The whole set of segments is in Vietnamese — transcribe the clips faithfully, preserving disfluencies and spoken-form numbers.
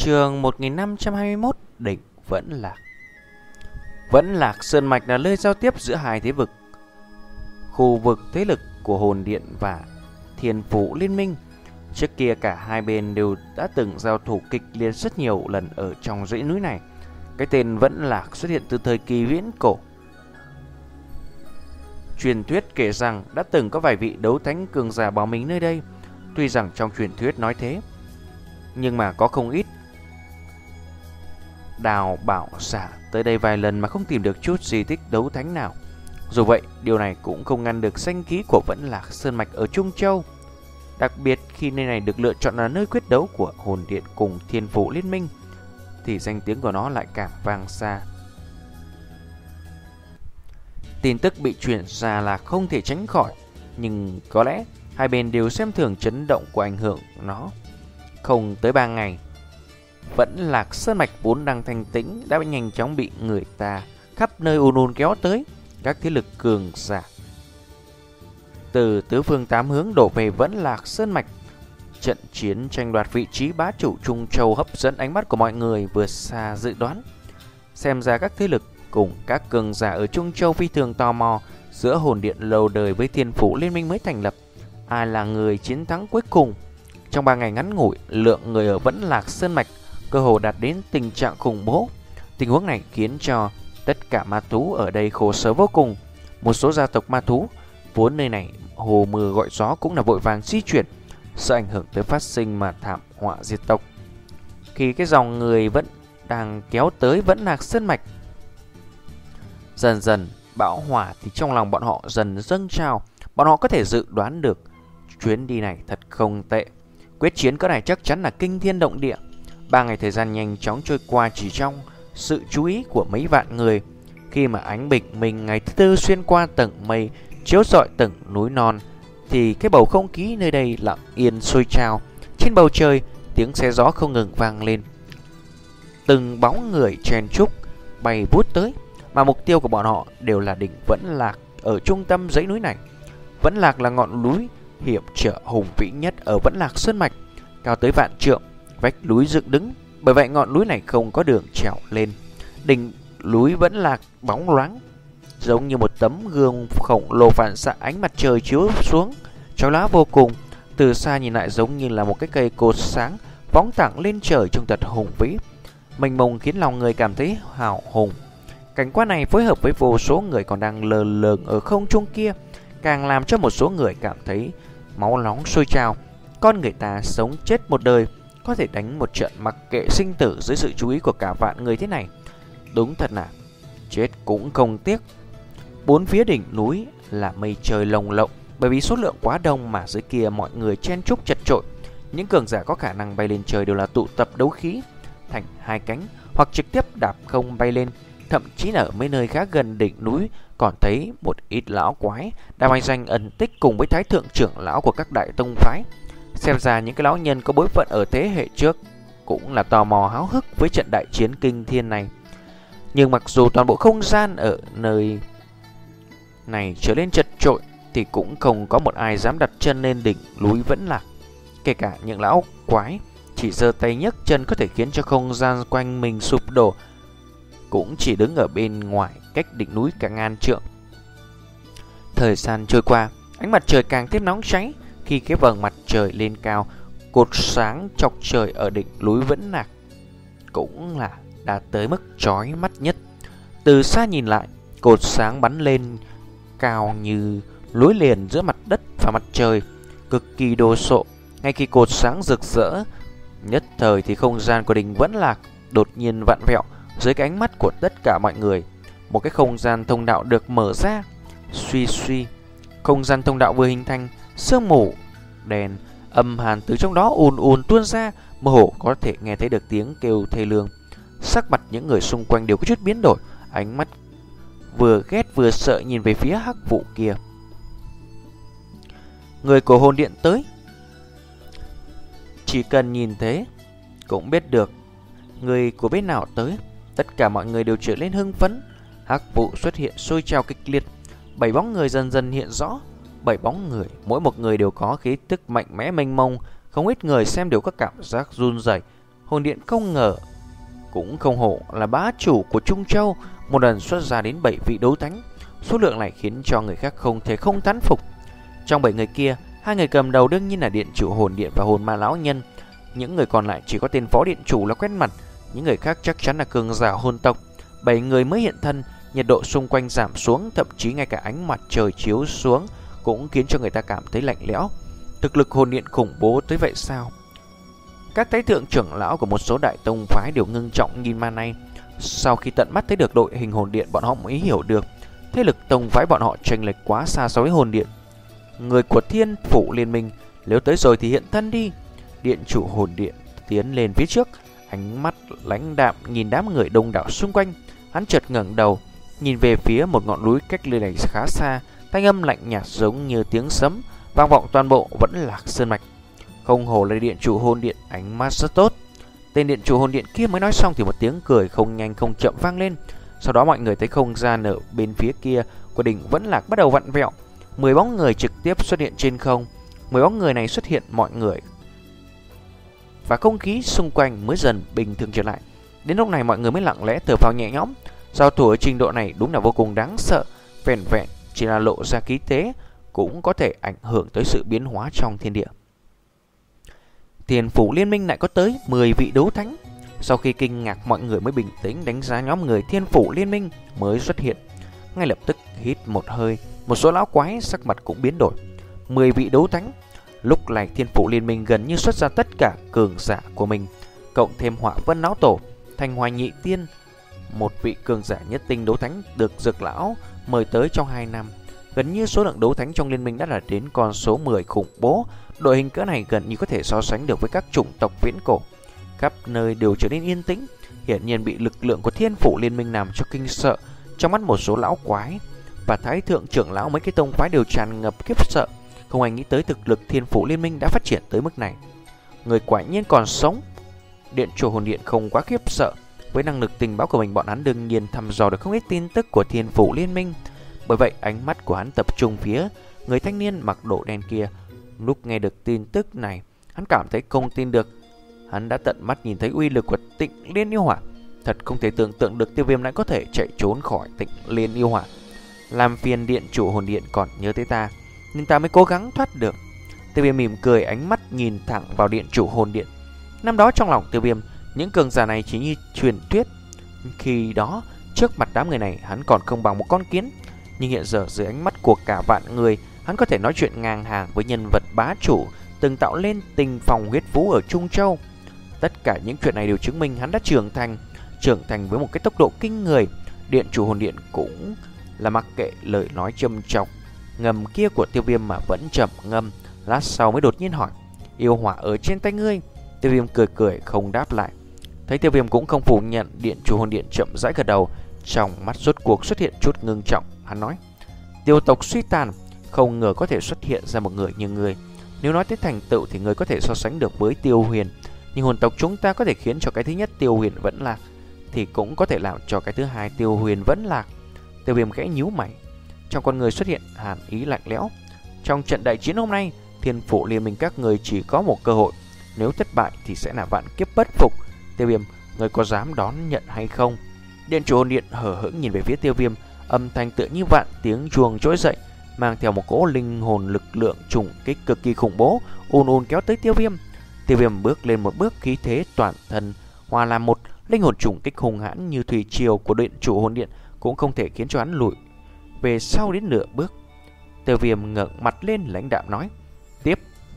Chương một nghìn năm trăm hai mươi mốt. Đỉnh Vẫn Lạc. Vẫn Lạc Sơn Mạch là nơi giao tiếp giữa hai thế vực, khu vực thế lực của Hồn Điện và Thiên Phủ Liên Minh. Trước kia cả hai bên đều đã từng giao thủ kịch liệt rất nhiều lần ở trong dãy núi này. Cái tên Vẫn Lạc xuất hiện từ thời kỳ viễn cổ. Truyền thuyết kể rằng đã từng có vài vị đấu thánh cường giả báo mình nơi đây. Tuy rằng trong truyền thuyết nói thế, nhưng mà có không ít đào bảo giả tới đây vài lần mà không tìm được chút di tích đấu thánh nào. Dù vậy, điều này cũng không ngăn được danh khí của Vẫn Lạc Sơn Mạch ở Trung Châu. Đặc biệt khi nơi này được lựa chọn là nơi quyết đấu của Hồn Điện cùng Thiên Phủ Liên Minh, thì danh tiếng của nó lại càng vang xa. Tin tức bị truyền ra là không thể tránh khỏi, nhưng có lẽ hai bên đều xem thường chấn động của ảnh hưởng nó. Không tới ba ngày, Vẫn Lạc Sơn Mạch vốn đang thanh tĩnh đã nhanh chóng bị người ta khắp nơi ùn ùn kéo tới. Các thế lực cường giả từ tứ phương tám hướng đổ về Vẫn Lạc Sơn Mạch. Trận chiến tranh đoạt vị trí bá chủ Trung Châu hấp dẫn ánh mắt của mọi người vượt xa dự đoán. Xem ra các thế lực cùng các cường giả ở Trung Châu phi thường tò mò giữa Hồn Điện lâu đời với Thiên Phủ Liên Minh mới thành lập, ai là người chiến thắng cuối cùng. Trong ba ngày ngắn ngủi, lượng người ở Vẫn Lạc Sơn Mạch cơ hồ đạt đến tình trạng khủng bố. Tình huống này khiến cho tất cả ma thú ở đây khổ sở vô cùng. Một số gia tộc ma thú vốn nơi này hồ mưa gọi gió cũng là vội vàng di chuyển, sợ ảnh hưởng tới phát sinh mà thảm họa diệt tộc. Khi cái dòng người vẫn đang kéo tới Vẫn Lạc Sơn Mạch dần dần bão hỏa, thì trong lòng bọn họ dần dâng trào. Bọn họ có thể dự đoán được chuyến đi này thật không tệ. Quyết chiến cỡ này chắc chắn là kinh thiên động địa. Ba ngày thời gian nhanh chóng trôi qua chỉ trong sự chú ý của mấy vạn người. Khi mà ánh bình minh ngày thứ tư xuyên qua tầng mây chiếu rọi từng núi non, thì cái bầu không khí nơi đây lặng yên sôi trào. Trên bầu trời tiếng xe gió không ngừng vang lên. Từng bóng người chen chúc bay vút tới, mà mục tiêu của bọn họ đều là đỉnh Vẫn Lạc ở trung tâm dãy núi này. Vẫn Lạc là ngọn núi hiểm trở hùng vĩ nhất ở Vẫn Lạc Sơn Mạch, cao tới vạn trượng, vách núi dựng đứng. Bởi vậy ngọn núi này không có đường trèo lên. Đỉnh núi Vẫn Lạc bóng loáng, giống như một tấm gương khổng lồ phản xạ ánh mặt trời chiếu xuống, chói lóa vô cùng. Từ xa nhìn lại giống như là một cái cây cột sáng phóng thẳng lên trời trông thật hùng vĩ, mênh mông, khiến lòng người cảm thấy hào hùng. Cảnh quan này phối hợp với vô số người còn đang lờ lờn ở không trung kia, càng làm cho một số người cảm thấy máu nóng sôi trào. Con người ta sống chết một đời, có thể đánh một trận mặc kệ sinh tử dưới sự chú ý của cả vạn người thế này, đúng thật là chết cũng không tiếc. Bốn phía đỉnh núi là mây trời lồng lộng, bởi vì số lượng quá đông mà dưới kia mọi người chen chúc chật chội. Những cường giả có khả năng bay lên trời đều là tụ tập đấu khí thành hai cánh, hoặc trực tiếp đạp không bay lên. Thậm chí là ở mấy nơi khá gần đỉnh núi còn thấy một ít lão quái đang manh danh ẩn tích cùng với thái thượng trưởng lão của các đại tông phái. Xem ra những cái lão nhân có bối phận ở thế hệ trước cũng là tò mò háo hức với trận đại chiến kinh thiên này. Nhưng mặc dù toàn bộ không gian ở nơi này trở nên chật chội, thì cũng không có một ai dám đặt chân lên đỉnh núi Vẫn Lạc. Kể cả những lão quái chỉ giơ tay nhấc chân có thể khiến cho không gian quanh mình sụp đổ, cũng chỉ đứng ở bên ngoài cách đỉnh núi cả ngàn trượng. Thời gian trôi qua, ánh mặt trời càng thêm nóng cháy. Khi cái vầng mặt trời lên cao, cột sáng chọc trời ở đỉnh núi Vẫn Lạc cũng là đạt tới mức chói mắt nhất. Từ xa nhìn lại, cột sáng bắn lên cao như nối liền giữa mặt đất và mặt trời, cực kỳ đồ sộ. Ngay khi cột sáng rực rỡ nhất thời, thì không gian của đỉnh Vẫn Lạc đột nhiên vặn vẹo dưới cái ánh mắt của tất cả mọi người. Một cái không gian thông đạo được mở ra. Suy suy, không gian thông đạo vừa hình thành, sương mù đèn âm hàn từ trong đó ùn ùn tuôn ra, mơ hồ có thể nghe thấy được tiếng kêu thê lương. Sắc mặt những người xung quanh đều có chút biến đổi, ánh mắt vừa ghét vừa sợ nhìn về phía hắc vụ kia. Người của Hồn Điện tới. Chỉ cần nhìn thế cũng biết được người của bên nào tới. Tất cả mọi người đều trở lên hưng phấn. Hắc vụ xuất hiện sôi trào kịch liệt. Bảy bóng người dần dần hiện rõ. Bảy bóng người, mỗi một người đều có khí tức mạnh mẽ mênh mông. Không ít người xem đều có cảm giác run rẩy, Hồn điện không ngờ cũng không hổ là bá chủ của Trung Châu, một lần xuất ra đến bảy vị đấu thánh. Số lượng này khiến cho người khác không thể không thán phục. Trong bảy người kia, hai người cầm đầu đương nhiên là điện chủ hồn điện và hồn ma lão nhân. Những người còn lại chỉ có tên phó điện chủ là quen mặt, những người khác chắc chắn là cường giả hồn tộc. Bảy người mới hiện thân, nhiệt độ xung quanh giảm xuống, thậm chí ngay cả ánh mặt trời chiếu xuống cũng khiến cho người ta cảm thấy lạnh lẽo. Thực lực hồn điện khủng bố tới vậy sao? Các thái thượng trưởng lão của một số đại tông phái đều ngưng trọng nhìn màn này. Sau khi tận mắt thấy được đội hình hồn điện, bọn họ mới hiểu được thế lực tông phái bọn họ chênh lệch quá xa so với hồn điện. Người của Thiên Phủ Liên Minh, nếu tới rồi thì hiện thân đi. Điện chủ hồn điện tiến lên phía trước, ánh mắt lãnh đạm nhìn đám người đông đảo xung quanh. Hắn chợt ngẩng đầu, nhìn về phía một ngọn núi cách nơi này khá xa. Thanh âm lạnh nhạt giống như tiếng sấm vang vọng toàn bộ vẫn Lạc Sơn mạch. Không hổ là điện chủ hồn điện, ánh mắt rất tốt. Tên điện chủ hồn điện kia mới nói xong thì một tiếng cười không nhanh không chậm vang lên. Sau đó mọi người thấy không gian ở bên phía kia của đỉnh Vẫn Lạc bắt đầu vặn vẹo. Mười bóng người trực tiếp xuất hiện trên không. Mười bóng người này xuất hiện mọi người và không khí xung quanh mới dần bình thường trở lại. Đến lúc này mọi người mới lặng lẽ thở phào nhẹ nhõm. Giao thủ ở trình độ này đúng là vô cùng đáng sợ. Vẹn vẹn chỉ là lộ ra khí thế cũng có thể ảnh hưởng tới sự biến hóa trong thiên địa. Thiên Phủ Liên Minh lại có tới mười vị đấu thánh. Sau khi kinh ngạc, mọi người mới bình tĩnh đánh giá nhóm người Thiên Phủ Liên Minh mới xuất hiện. Ngay lập tức hít một hơi, một số lão quái sắc mặt cũng biến đổi. Mười vị đấu thánh. Lúc này Thiên Phủ Liên Minh gần như xuất ra tất cả cường giả của mình, cộng thêm Hỏa Vân Lão Tổ, Thanh Hoài Nhị Tiên, một vị cường giả nhất tinh đấu thánh được Dược Lão mời tới trong hai năm. Gần như số lượng đấu thánh trong liên minh đã là đến con số mười khủng bố. Đội hình cỡ này gần như có thể so sánh được với các chủng tộc viễn cổ. Khắp nơi đều trở nên yên tĩnh, hiển nhiên bị lực lượng của Thiên Phủ Liên Minh làm cho kinh sợ. Trong mắt một số lão quái và thái thượng trưởng lão mấy cái tông phái đều tràn ngập khiếp sợ. Không ai nghĩ tới thực lực Thiên Phủ Liên Minh đã phát triển tới mức này. Người quả nhiên còn sống. Điện chủ hồn điện không quá khiếp sợ. Với năng lực tình báo của mình, bọn hắn đương nhiên thăm dò được không ít tin tức của Thiên Phủ Liên Minh. Bởi vậy ánh mắt của hắn tập trung phía người thanh niên mặc đồ đen kia. Lúc nghe được tin tức này, hắn cảm thấy không tin được. Hắn đã tận mắt nhìn thấy uy lực của Tịnh Liên Yêu Hỏa. Thật không thể tưởng tượng được Tiêu Viêm lại có thể chạy trốn khỏi Tịnh Liên Yêu Hỏa. Làm phiền điện chủ hồn điện còn nhớ tới ta, nhưng ta mới cố gắng thoát được. Tiêu Viêm mỉm cười, ánh mắt nhìn thẳng vào điện chủ hồn điện. Năm đó trong lòng Tiêu Viêm, những cường giả này chỉ như truyền thuyết. Khi đó trước mặt đám người này hắn còn không bằng một con kiến. Nhưng hiện giờ dưới ánh mắt của cả vạn người, hắn có thể nói chuyện ngang hàng với nhân vật bá chủ từng tạo lên tình phòng huyết vũ ở Trung Châu. Tất cả những chuyện này đều chứng minh hắn đã trưởng thành, trưởng thành với một cái tốc độ kinh người. Điện chủ hồn điện cũng là mặc kệ lời nói châm chọc ngầm kia của Tiêu Viêm mà vẫn trầm ngâm. Lát sau mới đột nhiên hỏi: yêu hỏa ở trên tay ngươi? Tiêu Viêm cười cười không đáp lại. Thấy Tiêu Viêm cũng không phủ nhận, điện chủ hồn điện chậm rãi gật đầu, trong mắt rốt cuộc xuất hiện chút ngưng trọng. Hắn nói: tiêu tộc suy tàn, không ngờ có thể xuất hiện ra một người như ngươi. Nếu nói tới thành tựu thì ngươi có thể so sánh được với Tiêu Huyền, nhưng hồn tộc chúng ta có thể khiến cho cái thứ nhất Tiêu Huyền vẫn lạc, thì cũng có thể làm cho cái thứ hai Tiêu Huyền vẫn lạc. Tiêu Viêm khẽ nhíu mày, trong con người xuất hiện hàn ý lạnh lẽo. Trong trận đại chiến hôm nay, Thiên Phủ Liên Minh các người chỉ có một cơ hội, nếu thất bại thì sẽ là vạn kiếp bất phục. Tiêu Viêm, người có dám đón nhận hay không? Điện chủ hồn điện hờ hững nhìn về phía Tiêu Viêm, âm thanh tựa như vạn tiếng chuông trỗi dậy, mang theo một cỗ linh hồn lực lượng trùng kích cực kỳ khủng bố, ùn ùn kéo tới Tiêu Viêm. Tiêu Viêm bước lên một bước, khí thế toàn thân hòa làm một, linh hồn trùng kích hùng hãn như thủy triều của điện chủ hồn điện cũng không thể khiến cho hắn lùi về sau đến nửa bước. Tiêu Viêm ngẩng mặt lên lãnh đạm nói: tiếp.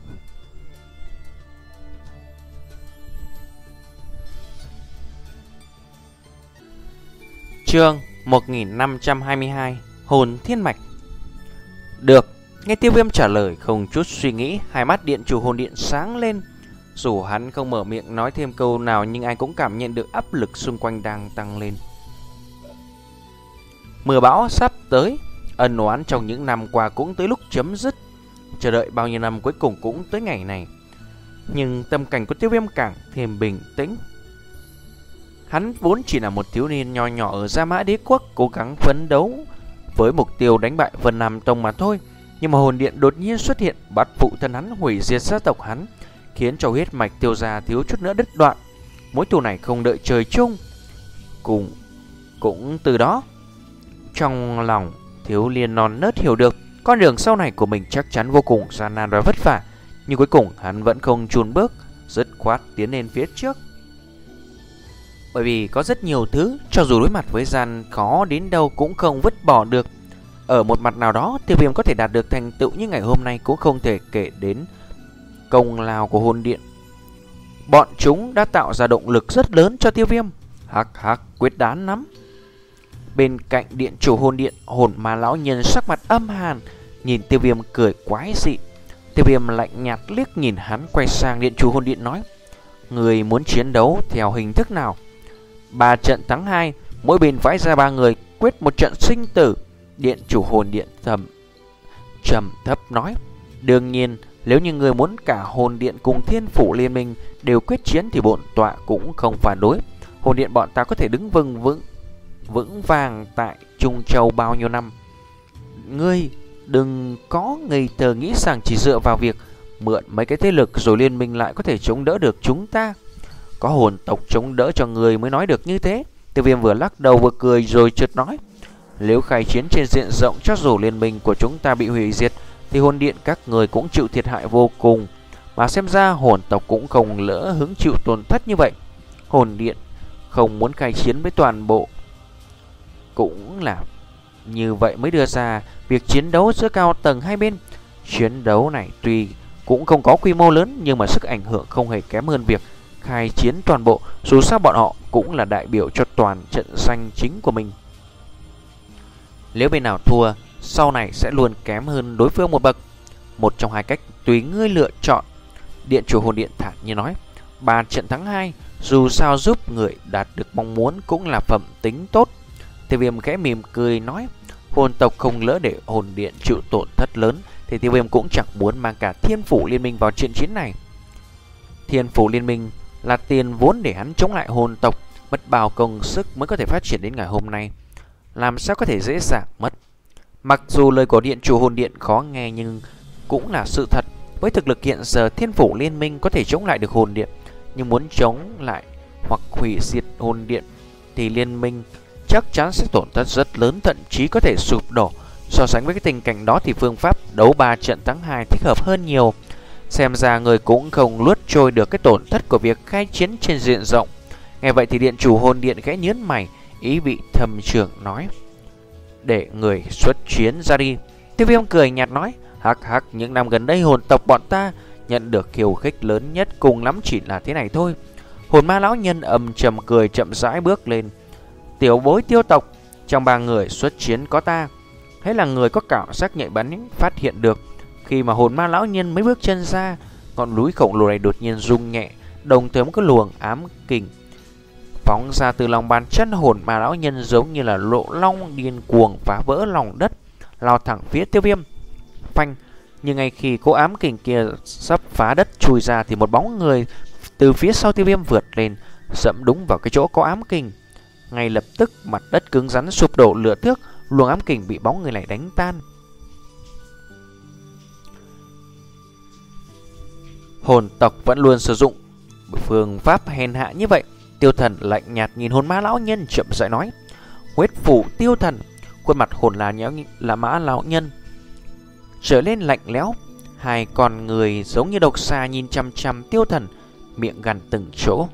Chương một nghìn năm trăm hai mươi hai, Hồn Thiên Mạch. Được. Nghe Tiêu Viêm trả lời không chút suy nghĩ, hai mắt điện chủ hồn điện sáng lên. Dù hắn không mở miệng nói thêm câu nào, nhưng ai cũng cảm nhận được áp lực xung quanh đang tăng lên. Mưa bão sắp tới, ân oán trong những năm qua cũng tới lúc chấm dứt. Chờ đợi bao nhiêu năm cuối cùng cũng tới ngày này. Nhưng tâm cảnh của Tiêu Viêm càng thêm bình tĩnh. Hắn vốn chỉ là một thiếu niên nho nhỏ ở Gia Mã Đế Quốc, cố gắng phấn đấu với mục tiêu đánh bại Vân Nam Tông mà thôi. Nhưng mà hồn điện đột nhiên xuất hiện, bắt phụ thân hắn, hủy diệt gia tộc hắn, khiến cho huyết mạch Tiêu gia thiếu chút nữa đứt đoạn. mối thù này không đợi trời chung. Cùng cũng từ đó, trong lòng Thiếu Liên non nớt hiểu được con đường sau này của mình chắc chắn vô cùng gian nan và vất vả, nhưng cuối cùng hắn vẫn không chùn bước, dứt khoát tiến lên phía trước. Bởi vì có rất nhiều thứ, cho dù đối mặt với gian khó đến đâu cũng không vứt bỏ được. Ở một mặt nào đó, Tiêu Viêm có thể đạt được thành tựu như ngày hôm nay cũng không thể kể đến công lao của hồn điện. Bọn chúng đã tạo ra động lực rất lớn cho Tiêu Viêm. Hắc hắc, quyết đoán lắm. Bên cạnh điện chủ hồn điện, Hồn Ma lão nhân sắc mặt âm hàn, nhìn Tiêu Viêm cười quái dị. Tiêu Viêm lạnh nhạt liếc nhìn hắn, quay sang điện chủ hồn điện nói: người muốn chiến đấu theo hình thức nào? Ba trận thắng hai, mỗi bên phái ra ba người, quyết một trận sinh tử. Điện chủ hồn điện thầm trầm thấp nói: đương nhiên, nếu như người muốn cả hồn điện cùng thiên phủ liên minh đều quyết chiến thì bổn tọa cũng không phản đối. Hồn điện bọn ta có thể đứng vững vững vững vàng tại Trung Châu bao nhiêu năm. Ngươi đừng có ngây thơ nghĩ rằng chỉ dựa vào việc mượn mấy cái thế lực rồi liên minh lại có thể chống đỡ được chúng ta. Có hồn tộc chống đỡ cho người mới nói được như thế. Tiêu Viêm vừa lắc đầu vừa cười rồi chợt nói: nếu khai chiến trên diện rộng, cho dù liên minh của chúng ta bị hủy diệt thì hồn điện các người cũng chịu thiệt hại vô cùng. Mà xem ra hồn tộc cũng không lỡ hứng chịu tổn thất như vậy. Hồn điện không muốn khai chiến với toàn bộ, cũng là như vậy mới đưa ra việc chiến đấu giữa cao tầng hai bên. Chiến đấu này tuy cũng không có quy mô lớn, nhưng mà sức ảnh hưởng không hề kém hơn việc khai chiến toàn bộ. Dù sao bọn họ cũng là đại biểu cho toàn trận danh chính của mình. Nếu bên nào thua, sau này sẽ luôn kém hơn đối phương một bậc. Một trong hai cách tùy ngươi lựa chọn. Điện chủ hồn điện thản như nói: ba trận thắng hai, dù sao giúp người đạt được mong muốn cũng là phẩm tính tốt. Tiêu Viêm khẽ mỉm cười nói: hồn tộc không lỡ để hồn điện chịu tổn thất lớn thì Tiêu Viêm cũng chẳng muốn mang cả thiên phủ liên minh vào trận chiến này. Thiên phủ liên minh là tiền vốn để hắn chống lại hồn tộc, mất bao công sức mới có thể phát triển đến ngày hôm nay, làm sao có thể dễ dàng mất. Mặc dù lời của điện chủ hồn điện khó nghe nhưng cũng là sự thật. Với thực lực hiện giờ, thiên phủ liên minh có thể chống lại được hồn điện, nhưng muốn chống lại hoặc hủy diệt hồn điện thì liên minh chắc chắn sẽ tổn thất rất lớn, thậm chí có thể sụp đổ. So sánh với cái tình cảnh đó thì phương pháp đấu ba trận thắng hai thích hợp hơn nhiều. Xem ra người cũng không luốt trôi được cái tổn thất của việc khai chiến trên diện rộng. Nghe vậy thì điện chủ hồn điện khẽ nhớn mày, ý vị thầm trưởng nói: để người xuất chiến ra đi. Tiêu Viêm cười nhạt nói: hắc hắc, những năm gần đây hồn tộc bọn ta nhận được khiêu khích lớn nhất, cùng lắm chỉ là thế này thôi. Hồn Ma lão nhân âm trầm cười, chậm rãi bước lên: tiểu bối Tiêu tộc, trong ba người xuất chiến có ta. Thế là người có cảm giác nhạy bén phát hiện được, khi mà hồn Ma lão nhân mới bước chân ra, ngọn núi khổng lồ này đột nhiên rung nhẹ, đồng thời một cái luồng ám kình phóng ra từ lòng bàn chân hồn Ma lão nhân, giống như là lộ long điên cuồng phá vỡ lòng đất, lao thẳng phía Tiêu Viêm. Phanh! Nhưng ngay khi cỗ ám kình kia sắp phá đất chui ra thì một bóng người từ phía sau Tiêu Viêm vượt lên, dẫm đúng vào cái chỗ có ám kình. Ngay lập tức mặt đất cứng rắn sụp đổ lửa thước, luồng ám kình bị bóng người này đánh tan. Hồn tộc vẫn luôn sử dụng phương pháp hèn hạ như vậy. Tiêu Thần lạnh nhạt nhìn hồn Ma lão nhân, chậm rãi nói: huyết phủ Tiêu Thần. Khuôn mặt hồn là nhéo là Mã lão nhân trở lên lạnh lẽo, hai con người giống như độc xà nhìn chăm chăm Tiêu Thần, miệng gằn từng chỗ: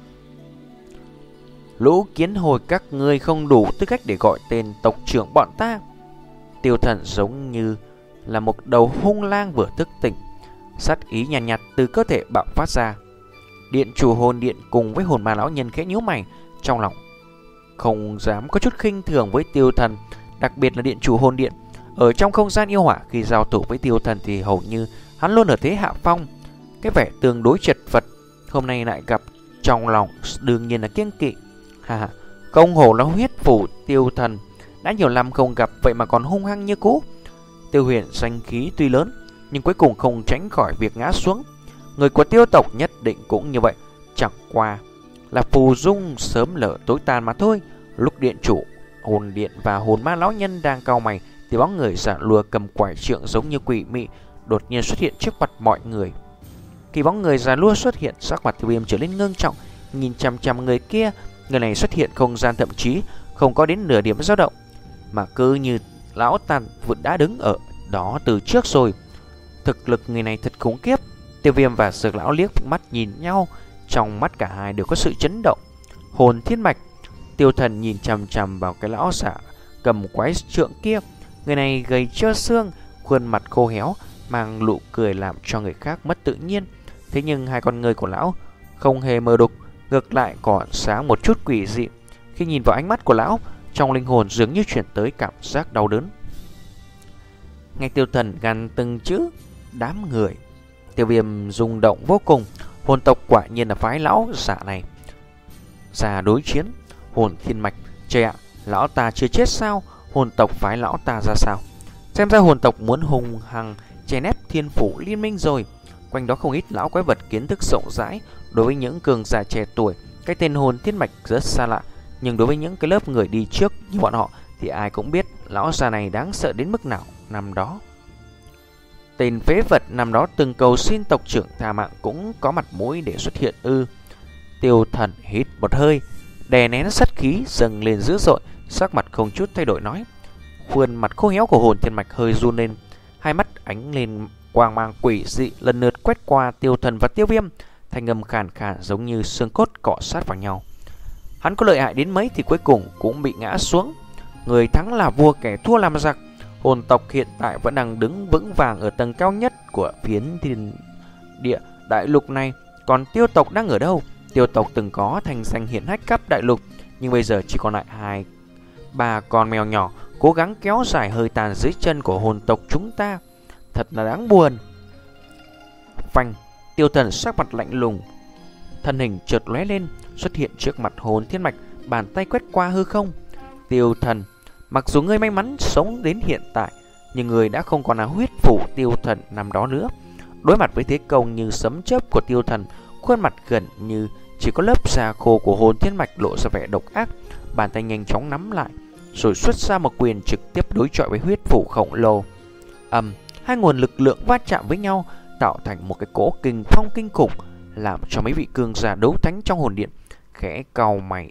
lũ kiến hồi, các ngươi không đủ tư cách để gọi tên tộc trưởng bọn ta. Tiêu Thần giống như là một đầu hung lang vừa thức tỉnh, sát ý nhàn nhạt, nhạt từ cơ thể bạo phát ra. Điện chủ hồn điện cùng với hồn Ma lão nhân khẽ nhíu mày, trong lòng không dám có chút khinh thường với Tiêu Thần, đặc biệt là điện chủ hồn điện. Ở trong không gian yêu hỏa, khi giao thủ với Tiêu Thần thì hầu như hắn luôn ở thế hạ phong, cái vẻ tương đối chật vật. Hôm nay lại gặp, trong lòng đương nhiên là kiêng kỵ. Ha ha, công hổ là huyết phủ Tiêu Thần, đã nhiều năm không gặp vậy mà còn hung hăng như cũ. Tiêu Huyền danh khí tuy lớn nhưng cuối cùng không tránh khỏi việc ngã xuống. Người của Tiêu tộc nhất định cũng như vậy, chẳng qua là phù dung sớm lở tối tàn mà thôi. Lúc điện chủ hồn điện và hồn Ma lão nhân đang cau mày thì bóng người già lùa cầm quải trượng giống như quỷ mị đột nhiên xuất hiện trước mặt mọi người. Khi bóng người già lùa xuất hiện, sắc mặt Tiêu Viêm trở nên ngưng trọng, nhìn chằm chằm người kia. Người này xuất hiện không gian thậm chí không có đến nửa điểm dao động, mà cứ như lão ta vẫn đã đứng ở đó từ trước rồi. Thực lực người này thật khủng khiếp. Tiêu Viêm và Dược lão liếc mắt nhìn nhau, trong mắt cả hai đều có sự chấn động. Hồn thiên mạch. Tiêu Thần nhìn chằm chằm vào cái lão giả cầm quái trượng kia. Người này gầy trơ xương, khuôn mặt khô héo, mang nụ cười làm cho người khác mất tự nhiên. Thế nhưng hai con ngươi của lão không hề mờ đục, ngược lại còn sáng một chút quỷ dị. Khi nhìn vào ánh mắt của lão, trong linh hồn dường như chuyển tới cảm giác đau đớn. Nghe Tiêu Thần gằn từng chữ đám người, Tiêu Viêm rung động vô cùng. Hồn tộc quả nhiên là phái lão giả này ra đối chiến. Hồn thiên mạch, trời ạ, lão ta chưa chết sao? Hồn tộc phái lão ta ra sao? Xem ra hồn tộc muốn hùng hằng chèn ép thiên phủ liên minh rồi. Quanh đó không ít lão quái vật kiến thức rộng rãi. Đối với những cường giả trẻ tuổi, cái tên hồn thiên mạch rất xa lạ, nhưng đối với những cái lớp người đi trước như bọn họ thì ai cũng biết lão già này đáng sợ đến mức nào. Năm đó tên phế vật năm đó từng cầu xin tộc trưởng tha mạng cũng có mặt mũi để xuất hiện ư? Tiêu Thần hít một hơi, đè nén sát khí dâng lên dữ dội, sắc mặt không chút thay đổi nói. Khuôn mặt khô héo của hồn thiên mạch hơi run lên, hai mắt ánh lên quang mang quỷ dị, lần lượt quét qua Tiêu Thần và Tiêu Viêm, thanh âm khàn khàn giống như xương cốt cọ sát vào nhau. Hắn có lợi hại đến mấy thì cuối cùng cũng bị ngã xuống. Người thắng là vua, kẻ thua làm giặc. Hồn tộc hiện tại vẫn đang đứng vững vàng ở tầng cao nhất của phiến thiên địa đại lục này. Còn Tiêu tộc đang ở đâu? Tiêu tộc từng có thành danh hiển hách khắp đại lục, nhưng bây giờ chỉ còn lại hai ba con mèo nhỏ cố gắng kéo dài hơi tàn dưới chân của hồn tộc chúng ta. Thật là đáng buồn. Phanh. Tiêu Thần sắc mặt lạnh lùng, thân hình chợt lóe lên, xuất hiện trước mặt hồn thiên mạch, bàn tay quét qua hư không. Tiêu Thần, mặc dù ngươi may mắn sống đến hiện tại, nhưng ngươi đã không còn là huyết phủ Tiêu Thần năm đó nữa. Đối mặt với thế công như sấm chớp của Tiêu Thần, khuôn mặt gần như chỉ có lớp da khô của hồn thiên mạch lộ ra vẻ độc ác. Bàn tay nhanh chóng nắm lại, rồi xuất ra một quyền trực tiếp đối chọi với huyết phủ khổng lồ. Ầm, um, hai nguồn lực lượng va chạm với nhau, tạo thành một cái cỗ kình phong kinh khủng, làm cho mấy vị cường giả đấu thánh trong hồn điện khẽ cau mày,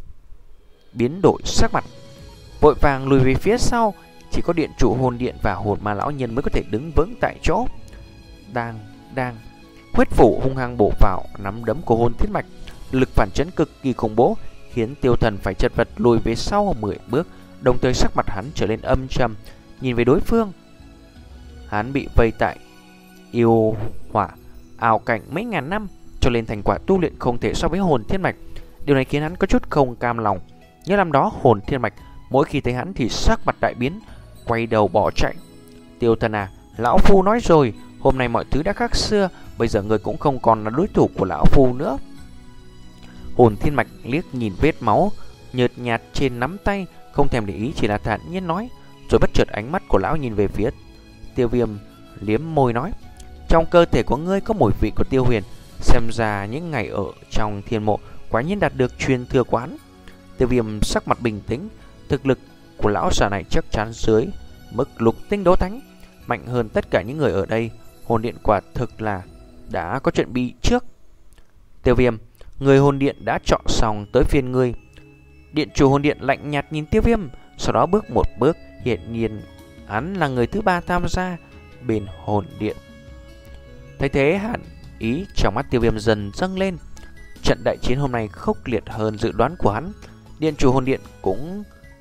biến đổi sắc mặt, vội vàng lùi về phía sau. Chỉ có điện chủ hồn điện và hồn ma lão nhân mới có thể đứng vững tại chỗ. Đang, đang, huyết phủ hung hăng bổ vào nắm đấm của hồn thiết mạch, lực phản chấn cực kỳ khủng bố, khiến Tiêu Thần phải chật vật lùi về sau mười bước. Đồng thời sắc mặt hắn trở lên âm trầm, nhìn về đối phương. Hắn bị vây tại yêu hỏa ảo cảnh mấy ngàn năm, cho nên thành quả tu luyện không thể so với hồn thiên mạch. Điều này khiến hắn có chút không cam lòng. Như năm đó hồn thiên mạch mỗi khi thấy hắn thì sắc mặt đại biến, quay đầu bỏ chạy. Tiêu Thần à, lão phu nói rồi, hôm nay mọi thứ đã khác xưa, bây giờ người cũng không còn là đối thủ của lão phu nữa. Hồn thiên mạch liếc nhìn vết máu nhợt nhạt trên nắm tay, không thèm để ý, chỉ là thản nhiên nói. Rồi bất chợt ánh mắt của lão nhìn về phía Tiêu Viêm, liếm môi nói: trong cơ thể của ngươi có mùi vị của Tiêu Huyền, xem ra những ngày ở trong thiên mộ quả nhiên đạt được truyền thừa quán. Tiêu Viêm sắc mặt bình tĩnh, thực lực của lão già này chắc chắn dưới mức lục tinh đấu thánh, mạnh hơn tất cả những người ở đây. Hồn điện quả thực là đã có chuẩn bị trước. Tiêu Viêm, người hồn điện đã chọn xong, tới phiên ngươi. Điện chủ hồn điện lạnh nhạt nhìn Tiêu Viêm, sau đó bước một bước, hiện nhiên hắn là người thứ ba tham gia bên hồn điện. Thấy thế, hẳn ý trong mắt Tiêu Viêm dần dâng lên. Trận đại chiến hôm nay khốc liệt hơn dự đoán của hắn. Điện chủ hồn điện cũng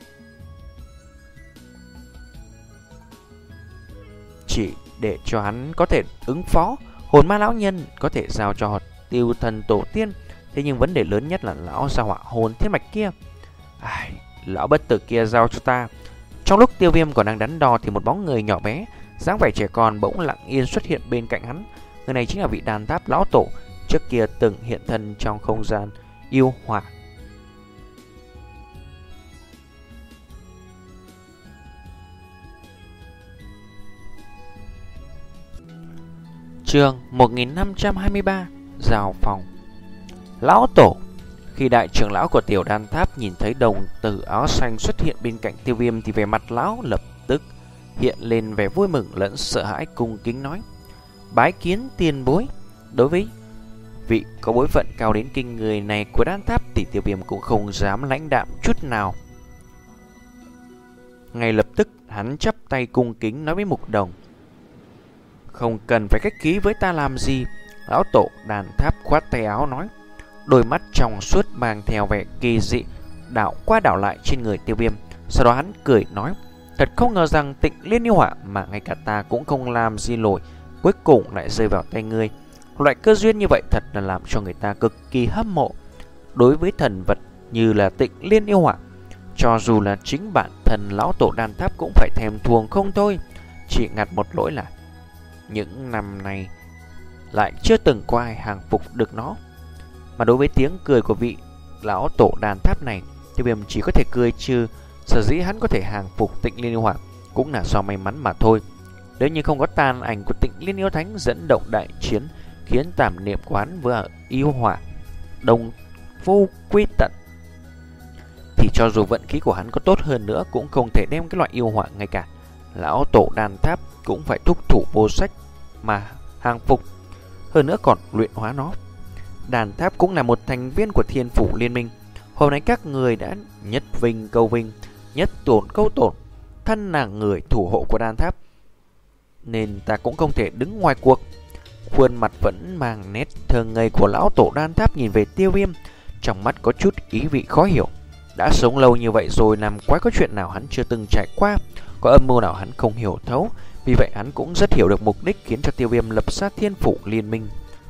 chỉ để cho hắn có thể ứng phó, hồn ma lão nhân có thể giao cho Tiêu Thần tổ tiên. Thế nhưng vấn đề lớn nhất là lão gia hỏa hồn thiên mạch kia. Ai, lão bất tử kia giao cho ta. Trong lúc Tiêu Viêm còn đang đắn đo thì một bóng người nhỏ bé, dáng vẻ trẻ con bỗng lặng yên xuất hiện bên cạnh hắn. Người này chính là vị đàn tháp lão tổ trước kia từng hiện thân trong không gian yêu hỏa. Chương một nghìn năm trăm hai mươi ba, Giao phòng. Lão tổ. Khi đại trưởng lão của tiểu đan tháp nhìn thấy đồng tử áo xanh xuất hiện bên cạnh Tiêu Viêm thì vẻ mặt lão lập tức hiện lên vẻ vui mừng lẫn sợ hãi, cung kính nói: bái kiến tiền bối. Đối với vị có bối phận cao đến kinh người này của đan tháp thì Tiêu Viêm cũng không dám lãnh đạm chút nào. Ngay lập tức hắn chắp tay cung kính nói với Mục Đồng: "Không cần phải khách khí với ta làm gì." Lão tổ đàn tháp khoát tay áo nói, đôi mắt trong suốt mang theo vẻ kỳ dị đảo qua đảo lại trên người Tiêu Viêm. Sau đó hắn cười nói: "Thật không ngờ rằng Tịnh Liên yêu hỏa mà ngay cả ta cũng không làm gì nổi, cuối cùng lại rơi vào tay ngươi. Loại cơ duyên như vậy thật là làm cho người ta cực kỳ hâm mộ. Đối với thần vật như là Tịnh Liên yêu hỏa, cho dù là chính bản thân lão tổ đan tháp cũng phải thèm thuồng không thôi. Chỉ ngặt một lỗi là những năm nay lại chưa từng có ai hàng phục được nó." Mà đối với tiếng cười của vị lão tổ đàn tháp này, Tiêu Viêm chỉ có thể cười, chứ sở dĩ hắn có thể hàng phục Tịnh Liên yêu hỏa cũng là do may mắn mà thôi. Nếu như không có tàn ảnh của Tịnh Liên yêu thánh dẫn động đại chiến, khiến tàm niệm của hắn với yêu hỏa đồng vô quy tận, thì cho dù vận khí của hắn có tốt hơn nữa cũng không thể đem cái loại yêu hỏa ngay cả lão tổ đàn tháp cũng phải thúc thủ vô sách mà hàng phục, hơn nữa còn luyện hóa nó. Đàn tháp cũng là một thành viên của Thiên Phủ Liên Minh. Hôm nay các người đã nhất vinh câu vinh, nhất tổn câu tổn, thân là người thủ hộ của đàn tháp, nên ta cũng không thể đứng ngoài cuộc. Khuôn mặt vẫn mang nét thơ ngây của lão tổ đan tháp nhìn về Tiêu Viêm, trong mắt có chút ý vị khó hiểu. Đã sống lâu như vậy rồi, làm quái có chuyện nào hắn chưa từng trải qua, có âm mưu nào hắn không hiểu thấu. Vì vậy hắn cũng rất hiểu được mục đích khiến cho Tiêu Viêm lập ra Thiên Phủ Liên Minh.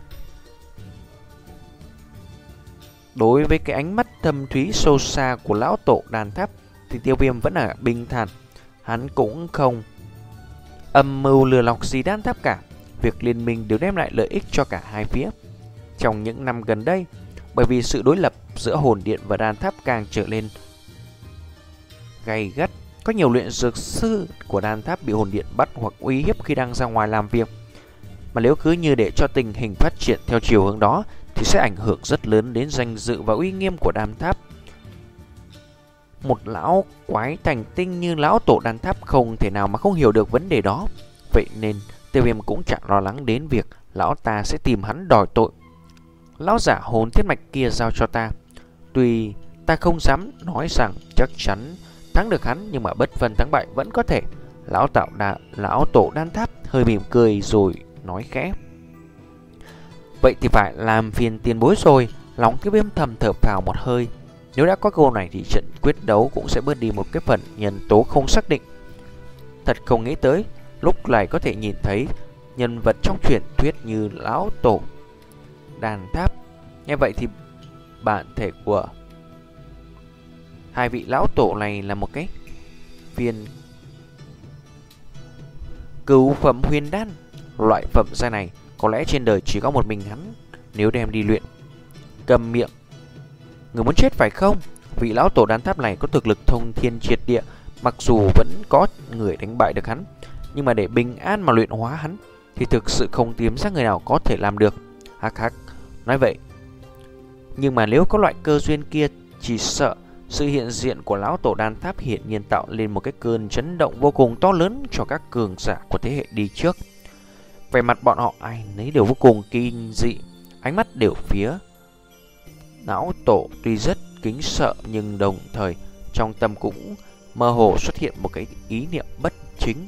Đối với cái ánh mắt thâm thúy sâu xa của lão tổ đàn tháp thì Tiêu Viêm vẫn là bình thản. Hắn cũng không âm mưu lừa lọc gì đan tháp cả. Việc liên minh đều đem lại lợi ích cho cả hai phía. Trong những năm gần đây, bởi vì sự đối lập giữa hồn điện và đan tháp càng trở lên gay gắt, có nhiều luyện dược sư của đan tháp bị hồn điện bắt hoặc uy hiếp khi đang ra ngoài làm việc. Mà nếu cứ như để cho tình hình phát triển theo chiều hướng đó thì sẽ ảnh hưởng rất lớn đến danh dự và uy nghiêm của đan tháp. Một lão quái thành tinh như lão tổ đan tháp không thể nào mà không hiểu được vấn đề đó. Vậy nên Tiêu Viêm cũng chẳng lo lắng đến việc lão ta sẽ tìm hắn đòi tội. Lão giả hồn thiết mạch kia giao cho ta, tuy ta không dám nói rằng chắc chắn thắng được hắn, nhưng mà bất phân thắng bại vẫn có thể. Lão tạo đà, lão tổ đan tháp hơi mỉm cười rồi nói khẽ: "Vậy thì phải làm phiền tiền bối rồi." Lòng Tiêu Viêm thầm thở phào một hơi. Nếu đã có câu này thì trận quyết đấu cũng sẽ bớt đi một cái phần nhân tố không xác định. Thật không nghĩ tới lúc này có thể nhìn thấy nhân vật trong truyền thuyết như lão tổ đàn tháp. Nghe vậy thì bản thể của hai vị lão tổ này là một cái viên cửu phẩm huyền đan. Loại phẩm giai này có lẽ trên đời chỉ có một mình hắn nếu đem đi luyện. Cầm miệng, người muốn chết phải không? Vị lão tổ đan tháp này có thực lực thông thiên triệt địa, mặc dù vẫn có người đánh bại được hắn, nhưng mà để bình an mà luyện hóa hắn thì thực sự không tìm ra người nào có thể làm được. Hắc hắc, nói vậy, nhưng mà nếu có loại cơ duyên kia, chỉ sợ sự hiện diện của lão tổ đan tháp hiển nhiên tạo lên một cái cơn chấn động vô cùng to lớn cho các cường giả của thế hệ đi trước. Vẻ mặt bọn họ ai nấy đều vô cùng kinh dị, ánh mắt đều phía lão tổ, tuy rất kính sợ nhưng đồng thời trong tâm cũng mơ hồ xuất hiện một cái ý niệm bất chính.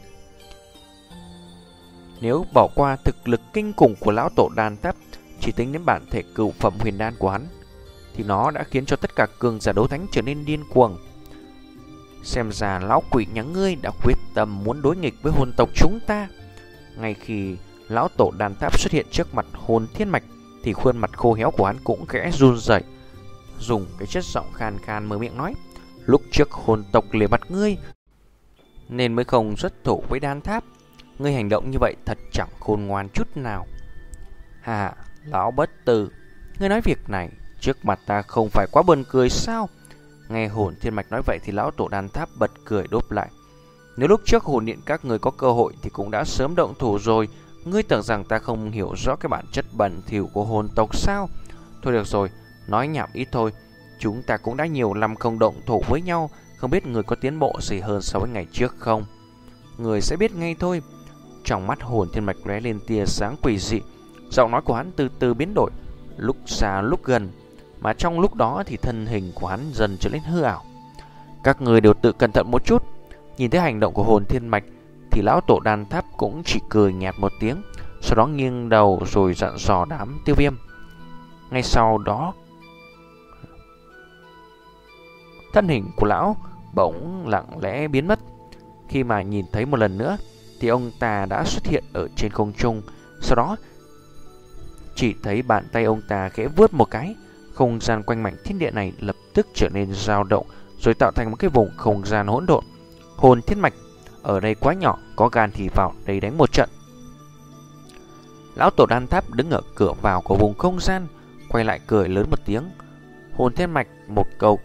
Nếu bỏ qua thực lực kinh khủng của lão tổ đan tháp, chỉ tính đến bản thể cửu phẩm huyền đan của hắn, thì nó đã khiến cho tất cả cường giả đấu thánh trở nên điên cuồng. Xem ra lão quỷ nhà ngươi đã quyết tâm muốn đối nghịch với hồn tộc chúng ta. Ngay khi lão tổ đan tháp xuất hiện trước mặt hồn thiên mạch thì khuôn mặt khô héo của hắn cũng khẽ run rẩy, dùng cái chất giọng khan khan mở miệng nói: "Lúc trước hồn tộc lề mặt ngươi nên mới không xuất thủ với đan tháp. Ngươi hành động như vậy thật chẳng khôn ngoan chút nào." "Hà, lão bất tử, ngươi nói việc này trước mặt ta không phải quá buồn cười sao?" Nghe hồn thiên mạch nói vậy thì lão tổ đan tháp bật cười đáp lại: "Nếu lúc trước hồn điện các người có cơ hội thì cũng đã sớm động thủ rồi. Ngươi tưởng rằng ta không hiểu rõ cái bản chất bẩn thỉu của hồn tộc sao? Thôi được rồi, nói nhảm ít thôi. Chúng ta cũng đã nhiều năm không động thủ với nhau, không biết người có tiến bộ gì hơn so với ngày trước không? Người sẽ biết ngay thôi." Trong mắt hồn thiên mạch lóe lên tia sáng quỷ dị, giọng nói của hắn từ từ biến đổi. lúc xa lúc gần, mà trong lúc đó thì thân hình của hắn dần trở nên hư ảo. Các người đều tự cẩn thận một chút. Nhìn thấy hành động của hồn thiên mạch thì lão tổ đan tháp cũng chỉ cười nhạt một tiếng, sau đó nghiêng đầu rồi dặn dò đám Tiêu Viêm. Ngay sau đó, thân hình của lão bỗng lặng lẽ biến mất. Khi mà nhìn thấy một lần nữa thì ông ta đã xuất hiện ở trên không trung. Sau đó chỉ thấy bàn tay ông ta khẽ vuốt một cái, không gian quanh mảnh thiên địa này lập tức trở nên dao động, rồi tạo thành một cái vùng không gian hỗn độn. Hồn thiên mạch ở đây quá nhỏ, có gan thì vào đây đánh một trận. Lão tổ đan tháp đứng ở cửa vào của vùng không gian, quay lại cười lớn một tiếng. Hồn thiên mạch một câu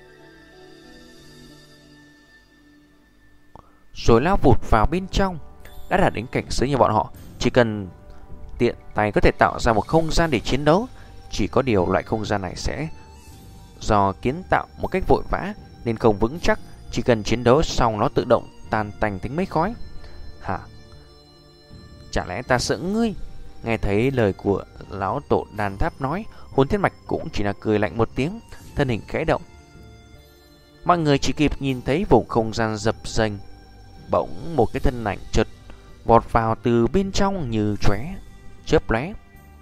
rồi lao vụt vào bên trong. Đã đạt đến cảnh giới như bọn họ, chỉ cần tiện tay có thể tạo ra một không gian để chiến đấu. Chỉ có điều loại không gian này sẽ do kiến tạo một cách vội vã nên không vững chắc. Chỉ cần chiến đấu xong nó tự động tan tành thành mấy khói. Hả? Chả lẽ ta sợ ngươi? Nghe thấy lời của lão tổ đan tháp nói, hồn thiên mạch cũng chỉ là cười lạnh một tiếng, thân hình khẽ động. Mọi người chỉ kịp nhìn thấy vùng không gian dập dềnh, bỗng một cái thân ảnh chợt vọt vào từ bên trong như chóe chớp lóe.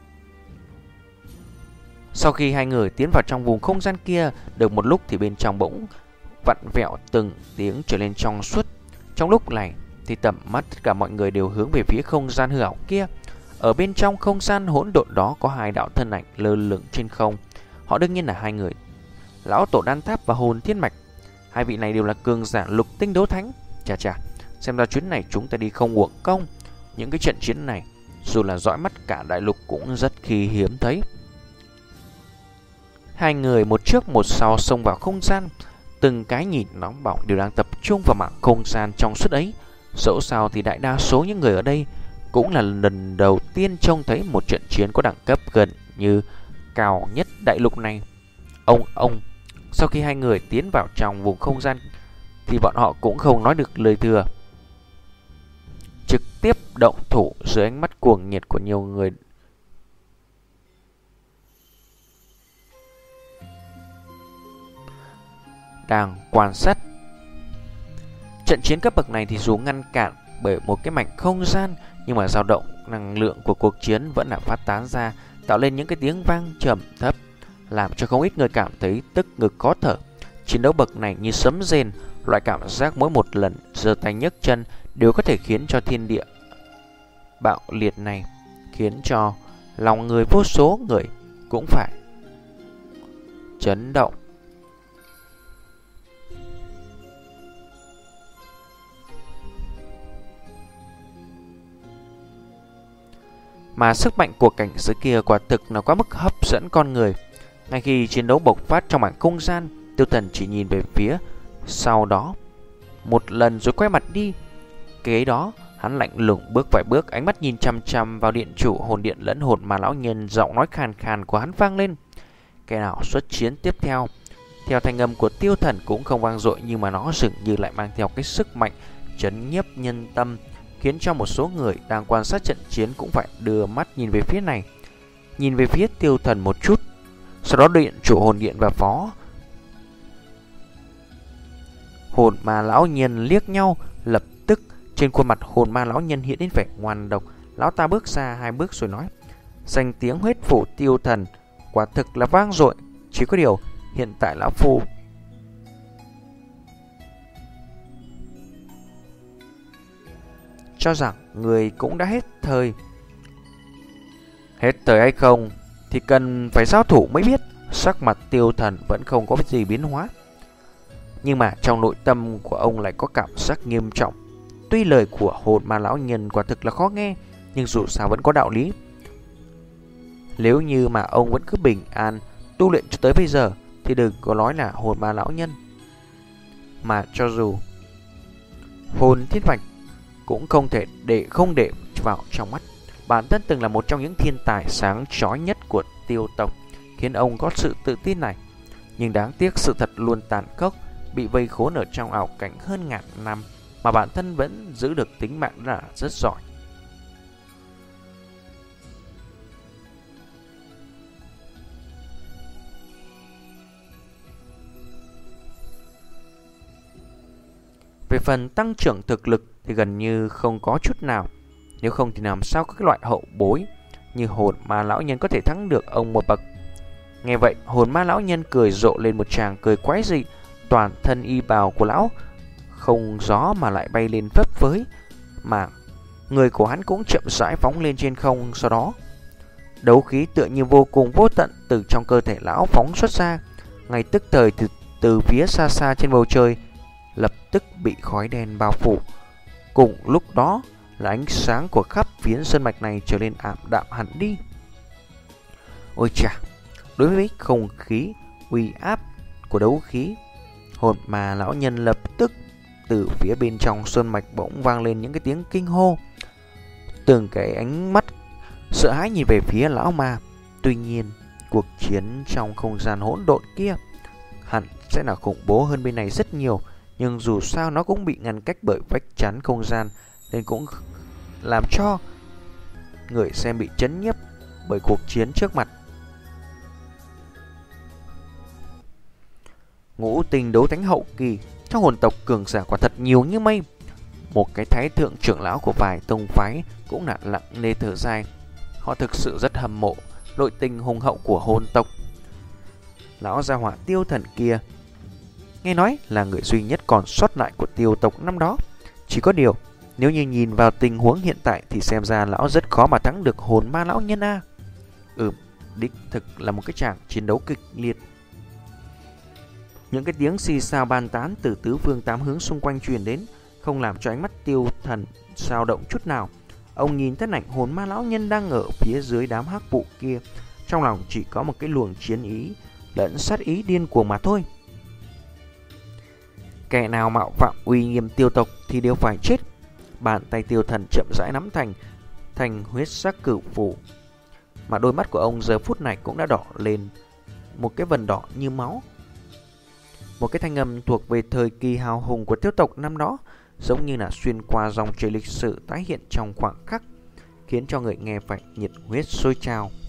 Sau khi hai người tiến vào trong vùng không gian kia được một lúc thì bên trong bỗng vặn vẹo từng tiếng trở lên trong suốt. Trong lúc này thì tầm mắt tất cả mọi người đều hướng về phía không gian hư ảo kia. Ở bên trong không gian hỗn độn đó có hai đạo thân ảnh lơ lửng trên không. Họ đương nhiên là hai người, lão tổ đan tháp và hồn thiên mạch. Hai vị này đều là cường giả lục tinh đấu thánh. Chà chà, xem ra chuyến này chúng ta đi không uổng công. Những cái trận chiến này dù là dõi mắt cả đại lục cũng rất khi hiếm thấy. Hai người một trước một sau xông vào không gian, từng cái nhìn nóng bỏng đều đang tập trung vào mảng không gian trong suốt ấy. Dẫu sao thì đại đa số những người ở đây cũng là lần đầu tiên trông thấy một trận chiến có đẳng cấp gần như cao nhất đại lục này. Ông ông sau khi hai người tiến vào trong vùng không gian thì bọn họ cũng không nói được lời thừa, trực tiếp động thủ dưới ánh mắt cuồng nhiệt của nhiều người. Đang quan sát trận chiến cấp bậc này thì dù ngăn cản bởi một cái mảnh không gian, nhưng mà dao động năng lượng của cuộc chiến vẫn là phát tán ra, tạo lên những cái tiếng vang trầm thấp, làm cho không ít người cảm thấy tức ngực khó thở. Chiến đấu bậc này như sấm rền, loại cảm giác mỗi một lần giơ tay nhấc chân đều có thể khiến cho thiên địa bạo liệt này, khiến cho lòng người vô số người cũng phải chấn động. Mà sức mạnh của cảnh giới kia quả thực là quá mức hấp dẫn con người. Ngay khi chiến đấu bộc phát trong mảng không gian, Tiêu Thần chỉ nhìn về phía sau đó một lần rồi quay mặt đi. Kế đó hắn lạnh lùng bước vài bước, ánh mắt nhìn chăm chăm vào điện chủ hồn điện lẫn hồn ma lão nhân. Giọng nói khàn khàn của hắn vang lên: "Kẻ nào xuất chiến tiếp theo?" Theo thanh âm của Tiêu Thần cũng không vang dội, nhưng mà nó dường như lại mang theo cái sức mạnh chấn nhiếp nhân tâm, khiến cho một số người đang quan sát trận chiến cũng phải đưa mắt nhìn về phía này. Nhìn về phía Tiêu Thần một chút, sau đó điện chủ hồn điện và phó hồn ma lão nhân liếc nhau. Lập tức trên khuôn mặt hồn ma lão nhân hiện đến vẻ ngoan độc. Lão ta bước ra hai bước rồi nói: "Danh tiếng huyết phủ Tiêu Thần quả thực là vang dội, chỉ có điều hiện tại lão phu cho rằng người cũng đã hết thời." Hết thời hay không thì cần phải giao thủ mới biết. Sắc mặt Tiêu Thần vẫn không có gì biến hóa, nhưng mà trong nội tâm của ông lại có cảm giác nghiêm trọng. Tuy lời của hồn ma lão nhân quả thực là khó nghe, nhưng dù sao vẫn có đạo lý. Nếu như mà ông vẫn cứ bình an tu luyện cho tới bây giờ thì đừng có nói là hồn ma lão nhân, mà cho dù hồn thiên mạch cũng không thể để không để vào trong mắt. Bản thân từng là một trong những thiên tài sáng chói nhất của Tiêu tộc, khiến ông có sự tự tin này. Nhưng đáng tiếc sự thật luôn tàn khốc, bị vây khốn ở trong ảo cảnh hơn ngàn năm mà bản thân vẫn giữ được tính mạng là rất giỏi. Về phần tăng trưởng thực lực thì gần như không có chút nào. Nếu không thì làm sao các loại hậu bối như hồn ma lão nhân có thể thắng được ông một bậc. Nghe vậy, hồn ma lão nhân cười rộ lên một tràng cười quái dị. Toàn thân y bào của lão không gió mà lại bay lên phấp phới, mà người của hắn cũng chậm rãi phóng lên trên không. Sau đó đấu khí tựa như vô cùng vô tận từ trong cơ thể lão phóng xuất ra. Ngay tức thời từ, từ phía xa xa trên bầu trời lập tức bị khói đen bao phủ. Cùng lúc đó là ánh sáng của khắp phiến sơn mạch này trở nên ảm đạm hẳn đi. Ôi chà, đối với không khí uy áp của đấu khí, hồn mà lão nhân lập tức từ phía bên trong sơn mạch bỗng vang lên những cái tiếng kinh hô. Từng cái ánh mắt sợ hãi nhìn về phía lão ma. Tuy nhiên, cuộc chiến trong không gian hỗn độn kia hẳn sẽ là khủng bố hơn bên này rất nhiều, nhưng dù sao nó cũng bị ngăn cách bởi vách chắn không gian, nên cũng làm cho người xem bị chấn nhiếp bởi cuộc chiến trước mặt. Ngũ tình đấu thánh hậu kỳ, trong hồn tộc cường giả quả thật nhiều như mây. Một cái thái thượng trưởng lão của vài tông phái cũng là lặng lẽ thở dài. Họ thực sự rất hâm mộ nội tình hùng hậu của hồn tộc. Lão gia hỏa Tiêu Thần kia, nghe nói là người duy nhất còn sót lại của Tiêu tộc năm đó. Chỉ có điều, nếu như nhìn vào tình huống hiện tại thì xem ra lão rất khó mà thắng được hồn ma lão nhân a. Ừ, đích thực là một cái tràng chiến đấu kịch liệt. Những cái tiếng xì xào bàn tán từ tứ phương tám hướng xung quanh truyền đến, không làm cho ánh mắt Tiêu Thần dao động chút nào. Ông nhìn thân ảnh hồn ma lão nhân đang ở phía dưới đám hắc vụ kia, trong lòng chỉ có một cái luồng chiến ý lẫn sát ý điên cuồng mà thôi. Kẻ nào mạo phạm uy nghiêm Tiêu tộc thì đều phải chết. Bàn tay Tiêu Thần chậm rãi nắm thành thành huyết sắc cửu phủ, mà đôi mắt của ông giờ phút này cũng đã đỏ lên một cái vần đỏ như máu. Một cái thanh âm thuộc về thời kỳ hào hùng của Tiêu tộc năm đó, giống như là xuyên qua dòng chảy lịch sử tái hiện trong khoảng khắc, khiến cho người nghe phải nhiệt huyết sôi trào.